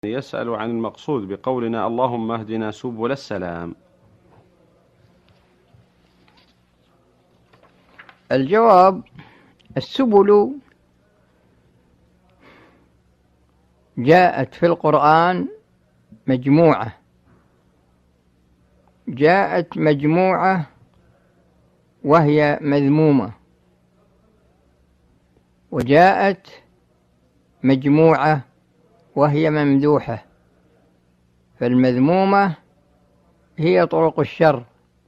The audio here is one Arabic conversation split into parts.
يسأل عن المقصود بقولنا اللهم اهدنا سبل السلام. الجواب: السبل جاءت في القرآن مجموعة، جاءت مجموعة وهي مذمومة، وجاءت مجموعة وهي ممدوحة. فالمذمومة هي طرق الشر،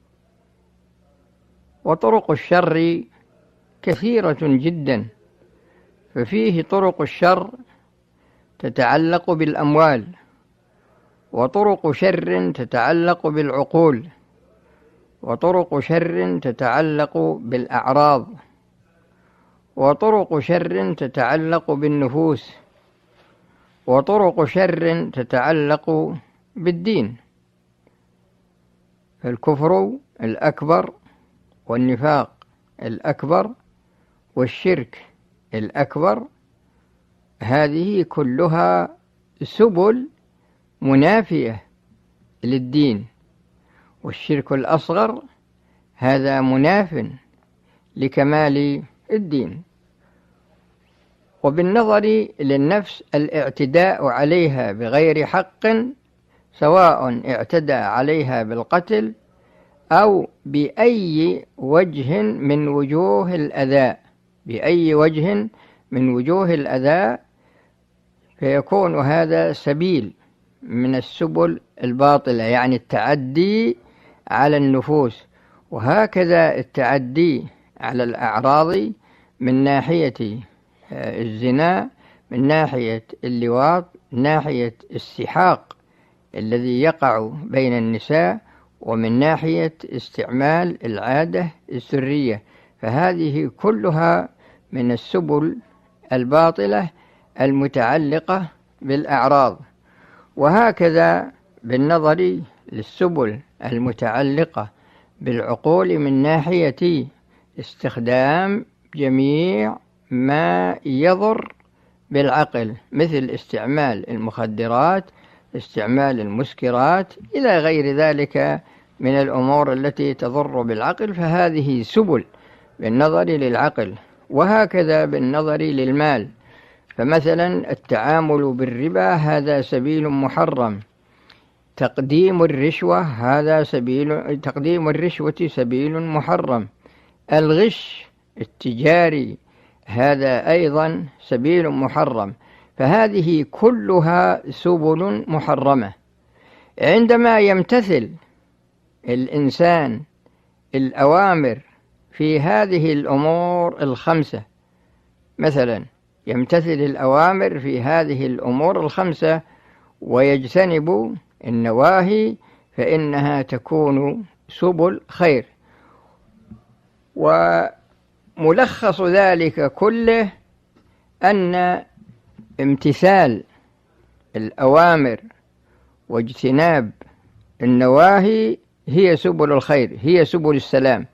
وطرق الشر كثيرة جدا، ففيه طرق الشر تتعلق بالأموال، وطرق شر تتعلق بالعقول، وطرق شر تتعلق بالأعراض، وطرق شر تتعلق بالنفوس، وطرق شر تتعلق بالدين. فالكفر الأكبر والنفاق الأكبر والشرك الأكبر هذه كلها سبل منافية للدين، والشرك الأصغر هذا مناف لكمال الدين. وبالنظر للنفس الاعتداء عليها بغير حق، سواء اعتدى عليها بالقتل أو بأي وجه من وجوه الأذى، بأي وجه من وجوه الأذى، فيكون هذا سبيل من السبل الباطلة، يعني التعدي على النفوس. وهكذا التعدي على الأعراض من ناحية الزنا، من ناحية اللواط، من ناحية السحاق الذي يقع بين النساء، ومن ناحية استعمال العادة السرية. فهذه كلها من السبل الباطلة المتعلقة بالأعراض. وهكذا بالنظر للسبل المتعلقة بالعقول من ناحية استخدام جميع ما يضر بالعقل، مثل استعمال المخدرات، استعمال المسكرات، إلى غير ذلك من الأمور التي تضر بالعقل، فهذه سبل بالنظر للعقل. وهكذا بالنظر للمال، فمثلا التعامل بالربا هذا سبيل محرم، تقديم الرشوة سبيل محرم، الغش التجاري هذا أيضا سبيل محرم. فهذه كلها سبل محرمة. عندما يمتثل الإنسان الأوامر في هذه الأمور الخمسة، مثلا يمتثل الأوامر في هذه الأمور الخمسة ويجتنب النواهي، فإنها تكون سبل خير. وملخص ذلك كله أن امتثال الأوامر واجتناب النواهي هي سبل الخير، هي سبل السلام.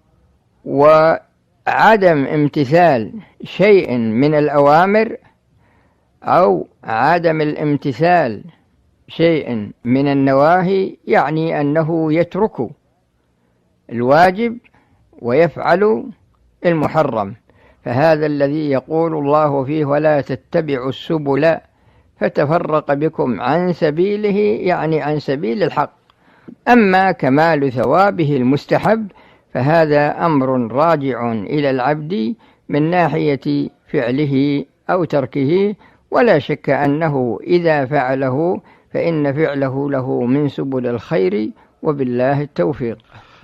وعدم امتثال شيء من الأوامر أو عدم الامتثال شيء من النواهي يعني أنه يترك الواجب ويفعل المحرم. فهذا الذي يقول الله فيه: ولا تتبعوا السبل فتفرق بكم عن سبيله، يعني عن سبيل الحق. أما كمال ثوابه المستحب فهذا أمر راجع إلى العبد من ناحية فعله أو تركه، ولا شك أنه إذا فعله فإن فعله له من سبل الخير، وبالله التوفيق.